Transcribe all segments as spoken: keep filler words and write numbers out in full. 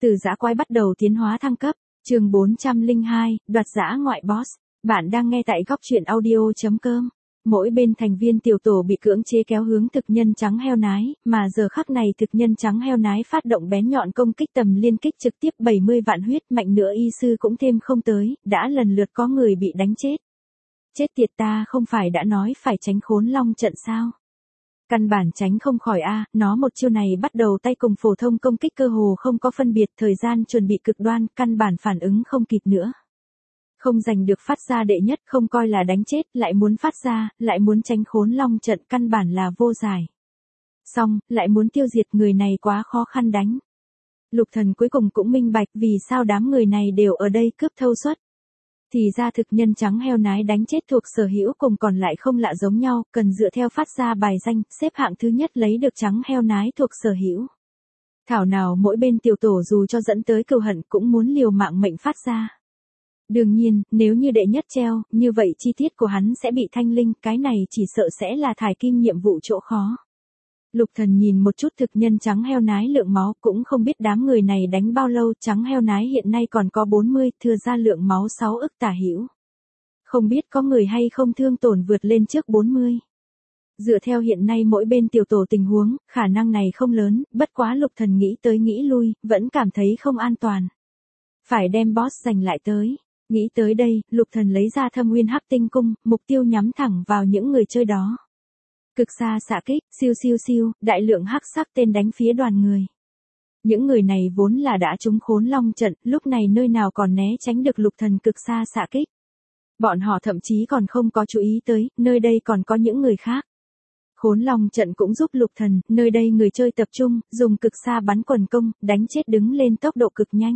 Từ dã quái bắt đầu tiến hóa thăng cấp, chương bốn trăm lẻ hai, đoạt dã ngoại boss. Bạn đang nghe tại góc truyện audio.com. Mỗi bên thành viên tiểu tổ bị cưỡng chế kéo hướng thực nhân trắng heo nái, mà giờ khắc này thực nhân trắng heo nái phát động bén nhọn công kích tầm liên kích trực tiếp bảy mươi vạn huyết, mạnh nữa y sư cũng thêm không tới, đã lần lượt có người bị đánh chết. Chết tiệt, ta không phải đã nói phải tránh khốn long trận sao? Căn bản tránh không khỏi a, nó một chiêu này bắt đầu tay cùng phổ thông công kích cơ hồ không có phân biệt, thời gian chuẩn bị cực đoan, căn bản phản ứng không kịp nữa. Không giành được phát ra đệ nhất, không coi là đánh chết, lại muốn phát ra, lại muốn tránh khốn long trận, căn bản là vô giải. Xong, lại muốn tiêu diệt, người này quá khó khăn đánh. Lục Thần cuối cùng cũng minh bạch vì sao đám người này đều ở đây cướp thâu suất. Thì ra thực nhân trắng heo nái đánh chết thuộc sở hữu cùng còn lại không lạ giống nhau, cần dựa theo phát ra bài danh, xếp hạng thứ nhất lấy được trắng heo nái thuộc sở hữu. Thảo nào mỗi bên tiểu tổ dù cho dẫn tới cừu hận cũng muốn liều mạng mệnh phát ra. Đương nhiên, nếu như đệ nhất treo, như vậy chi tiết của hắn sẽ bị thanh linh, cái này chỉ sợ sẽ là thải kim nhiệm vụ chỗ khó. Lục Thần nhìn một chút thực nhân trắng heo nái lượng máu, cũng không biết đám người này đánh bao lâu, trắng heo nái hiện nay còn có bốn mươi, thừa ra lượng máu sáu ức tả hữu. Không biết có người hay không thương tổn vượt lên trước bốn mươi. Dựa theo hiện nay mỗi bên tiểu tổ tình huống, khả năng này không lớn, bất quá Lục Thần nghĩ tới nghĩ lui, vẫn cảm thấy không an toàn. Phải đem boss giành lại tới. Nghĩ tới đây, Lục Thần lấy ra Thâm Nguyên Hắc Tinh Cung, mục tiêu nhắm thẳng vào những người chơi đó. Cực xa xạ kích, siêu siêu siêu, đại lượng hắc sắc tên đánh phía đoàn người. Những người này vốn là đã trúng khốn long trận, lúc này nơi nào còn né tránh được Lục Thần cực xa xạ kích. Bọn họ thậm chí còn không có chú ý tới, nơi đây còn có những người khác. Khốn long trận cũng giúp Lục Thần, nơi đây người chơi tập trung, dùng cực xa bắn quần công, đánh chết đứng lên tốc độ cực nhanh.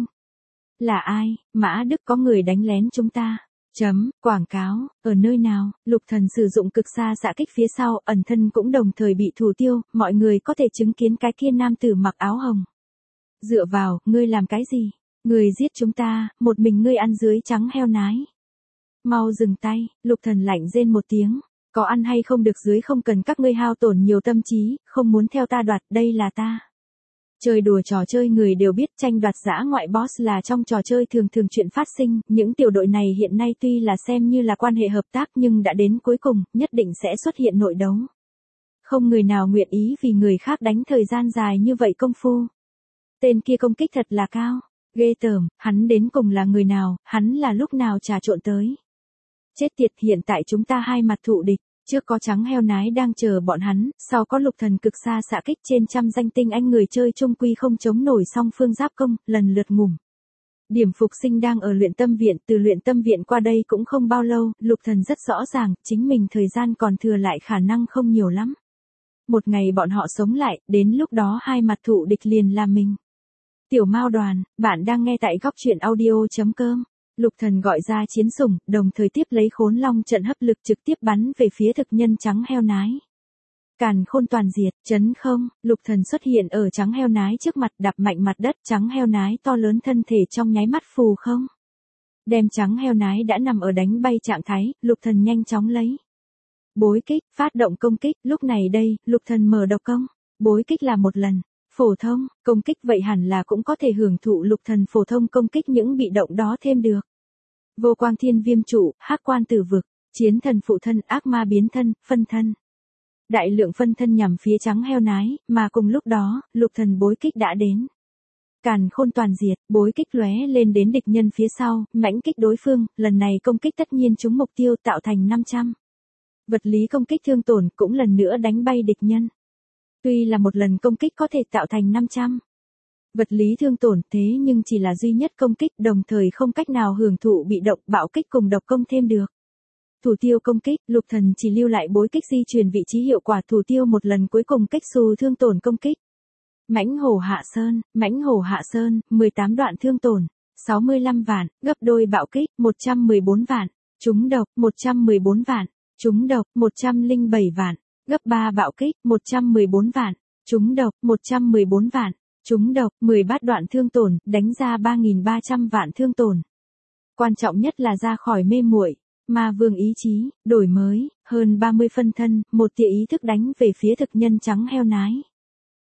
Là ai? Mã Đức, có người đánh lén chúng ta. Chấm, quảng cáo, ở nơi nào? Lục Thần sử dụng cực xa xạ kích phía sau, ẩn thân cũng đồng thời bị thủ tiêu, mọi người có thể chứng kiến cái kia nam tử mặc áo hồng. Dựa vào, ngươi làm cái gì? Ngươi giết chúng ta, một mình ngươi ăn dưới trắng heo nái. Mau dừng tay, Lục Thần lạnh rên một tiếng. Có ăn hay không được dưới không cần các ngươi hao tổn nhiều tâm trí, không muốn theo ta đoạt, đây là ta. Chơi đùa trò chơi người đều biết tranh đoạt dã ngoại boss là trong trò chơi thường thường chuyện phát sinh, những tiểu đội này hiện nay tuy là xem như là quan hệ hợp tác nhưng đã đến cuối cùng, nhất định sẽ xuất hiện nội đấu. Không người nào nguyện ý vì người khác đánh thời gian dài như vậy công phu. Tên kia công kích thật là cao, ghê tởm, hắn đến cùng là người nào, hắn là lúc nào trà trộn tới. Chết tiệt, hiện tại chúng ta hai mặt thụ địch. Trước có trắng heo nái đang chờ bọn hắn, sau có Lục Thần cực xa xạ kích, trên trăm danh tinh anh người chơi chung quy không chống nổi song phương giáp công, lần lượt ngủm. Điểm Phục Sinh đang ở luyện tâm viện, từ luyện tâm viện qua đây cũng không bao lâu, Lục Thần rất rõ ràng, chính mình thời gian còn thừa lại khả năng không nhiều lắm. Một ngày bọn họ sống lại, đến lúc đó hai mặt thụ địch liền là mình. Tiểu Mao Đoàn, bạn đang nghe tại góc truyện audio.com. Lục Thần gọi ra chiến sủng, đồng thời tiếp lấy khốn long trận hấp lực trực tiếp bắn về phía thực nhân trắng heo nái. Càn khôn toàn diệt, chấn không, Lục Thần xuất hiện ở trắng heo nái trước mặt, đạp mạnh mặt đất, trắng heo nái to lớn thân thể trong nháy mắt phù không. Đem trắng heo nái đã nằm ở đánh bay trạng thái, Lục Thần nhanh chóng lấy. Bối kích, phát động công kích, lúc này đây, Lục Thần mở độc công. Bối kích là một lần. Phổ thông, công kích vậy hẳn là cũng có thể hưởng thụ Lục Thần phổ thông công kích những bị động đó thêm được. Vô quang thiên viêm trụ, hắc quan tử vực, chiến thần phụ thân, ác ma biến thân, phân thân. Đại lượng phân thân nhằm phía trắng heo nái, mà cùng lúc đó, Lục Thần bối kích đã đến. Càn khôn toàn diệt, bối kích lóe lên đến địch nhân phía sau, mãnh kích đối phương, lần này công kích tất nhiên trúng mục tiêu tạo thành năm trăm. Vật lý công kích thương tổn cũng lần nữa đánh bay địch nhân. Tuy là một lần công kích có thể tạo thành năm trăm. Vật lý thương tổn thế nhưng chỉ là duy nhất công kích, đồng thời không cách nào hưởng thụ bị động bạo kích cùng độc công thêm được. Thủ tiêu công kích, Lục Thần chỉ lưu lại bối kích di chuyển vị trí hiệu quả thủ tiêu một lần cuối cùng kích xù thương tổn công kích. Mãnh hổ hạ sơn, mãnh hổ hạ sơn, mười tám đoạn thương tổn, sáu mươi lăm vạn, gấp đôi bạo kích, một trăm mười bốn vạn, trúng độc, một trăm mười bốn vạn, trúng độc, một trăm lẻ bảy vạn, gấp ba bạo kích, một trăm mười bốn vạn, trúng độc, một trăm mười bốn vạn. Trúng độc, mười bát đoạn thương tổn, đánh ra ba nghìn ba trăm vạn thương tổn. Quan trọng nhất là ra khỏi mê muội, ma vương ý chí, đổi mới, hơn ba mươi phân thân, một tia ý thức đánh về phía thực nhân trắng heo nái.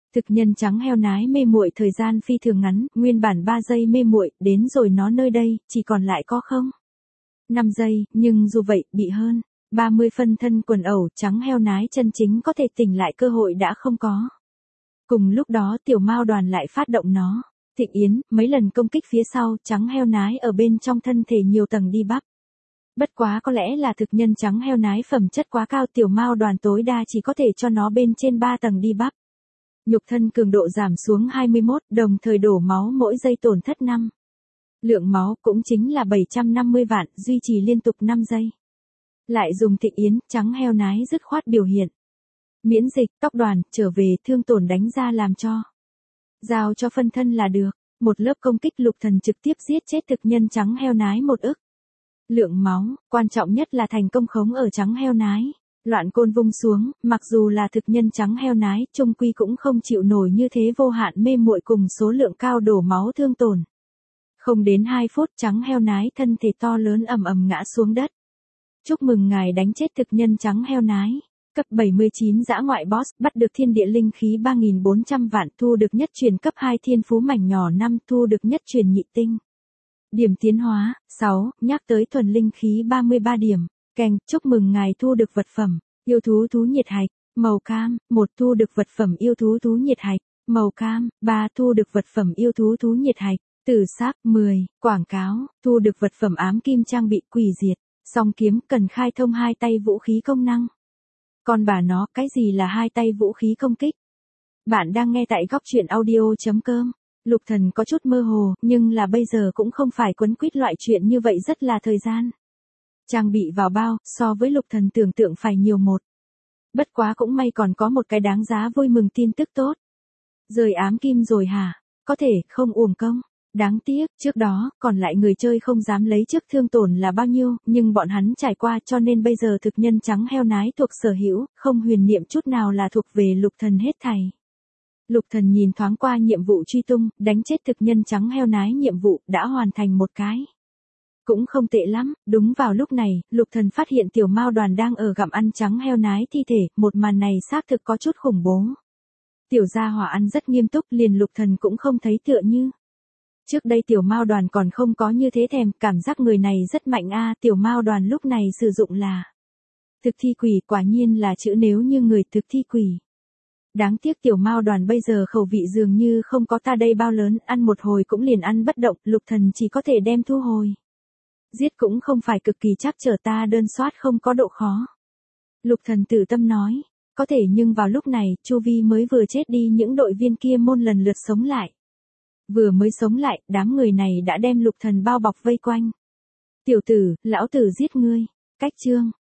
Thực nhân trắng heo nái mê muội thời gian phi thường ngắn, nguyên bản ba giây mê muội, đến rồi nó nơi đây, chỉ còn lại có không? năm giây, nhưng dù vậy, bị hơn. ba mươi phân thân quần ẩu, trắng heo nái chân chính có thể tỉnh lại cơ hội đã không có. Cùng lúc đó tiểu mao đoàn lại phát động nó. Thịnh Yến, mấy lần công kích phía sau, trắng heo nái ở bên trong thân thể nhiều tầng đi bắp. Bất quá có lẽ là thực nhân trắng heo nái phẩm chất quá cao, tiểu mao đoàn tối đa chỉ có thể cho nó bên trên ba tầng đi bắp. Nhục thân cường độ giảm xuống hai mươi mốt, đồng thời đổ máu mỗi giây tổn thất năm. Lượng máu cũng chính là bảy trăm năm mươi vạn, duy trì liên tục năm giây. Lại dùng Thịnh Yến, trắng heo nái dứt khoát biểu hiện. Miễn dịch, tóc đoàn, trở về, thương tổn đánh ra làm cho. Giao cho phân thân là được. Một lớp công kích lục thần trực tiếp giết chết thực nhân trắng heo nái một ức. Lượng máu, quan trọng nhất là thành công khống ở trắng heo nái. Loạn côn vung xuống, mặc dù là thực nhân trắng heo nái, chung quy cũng không chịu nổi như thế vô hạn mê muội cùng số lượng cao đổ máu thương tổn. Không đến hai phút trắng heo nái thân thể to lớn ầm ầm ngã xuống đất. Chúc mừng ngài đánh chết thực nhân trắng heo nái. Cấp bảy mươi chín dã ngoại boss, bắt được thiên địa linh khí ba nghìn bốn trăm vạn, thu được nhất truyền cấp hai thiên phú mảnh nhỏ năm, thu được nhất truyền nhị tinh. Điểm tiến hóa, sáu, nhắc tới thuần linh khí ba mươi ba điểm. Kèng, chúc mừng ngài thu được vật phẩm, yêu thú thú nhiệt hạch, màu cam, một thu được vật phẩm yêu thú thú nhiệt hạch, màu cam, ba thu được vật phẩm yêu thú thú nhiệt hạch, tử sắc, mười, quảng cáo, thu được vật phẩm ám kim trang bị quỷ diệt, song kiếm cần khai thông hai tay vũ khí công năng. Còn bà nó, cái gì là hai tay vũ khí công kích? Bạn đang nghe tại góc truyện audio.com. Lục thần có chút mơ hồ, nhưng là bây giờ cũng không phải quấn quýt loại chuyện như vậy rất là thời gian. Trang bị vào bao, so với lục thần tưởng tượng phải nhiều một. Bất quá cũng may còn có một cái đáng giá vui mừng tin tức tốt. Rời ám kim rồi hả? Có thể, không uổng công. Đáng tiếc, trước đó, còn lại người chơi không dám lấy trước thương tổn là bao nhiêu, nhưng bọn hắn trải qua cho nên bây giờ thực nhân trắng heo nái thuộc sở hữu, không huyền niệm chút nào là thuộc về lục thần hết thảy. Lục thần nhìn thoáng qua nhiệm vụ truy tung, đánh chết thực nhân trắng heo nái nhiệm vụ, đã hoàn thành một cái. Cũng không tệ lắm, đúng vào lúc này, lục thần phát hiện tiểu mao đoàn đang ở gặm ăn trắng heo nái thi thể, một màn này xác thực có chút khủng bố. Tiểu gia hỏa ăn rất nghiêm túc, liền lục thần cũng không thấy tựa như. Trước đây tiểu mao đoàn còn không có như thế thèm, cảm giác người này rất mạnh a, tiểu mao đoàn lúc này sử dụng là thực thi quỷ, quả nhiên là chữ nếu như người thực thi quỷ. Đáng tiếc tiểu mao đoàn bây giờ khẩu vị dường như không có ta đây bao lớn, ăn một hồi cũng liền ăn bất động, lục thần chỉ có thể đem thu hồi. Giết cũng không phải cực kỳ chắc trở ta đơn soát không có độ khó. Lục thần tự tâm nói, có thể nhưng vào lúc này, chu vi mới vừa chết đi những đội viên kia môn lần lượt sống lại. Vừa mới sống lại, đám người này đã đem lục thần bao bọc vây quanh. Tiểu tử, lão tử giết ngươi. Cách chương,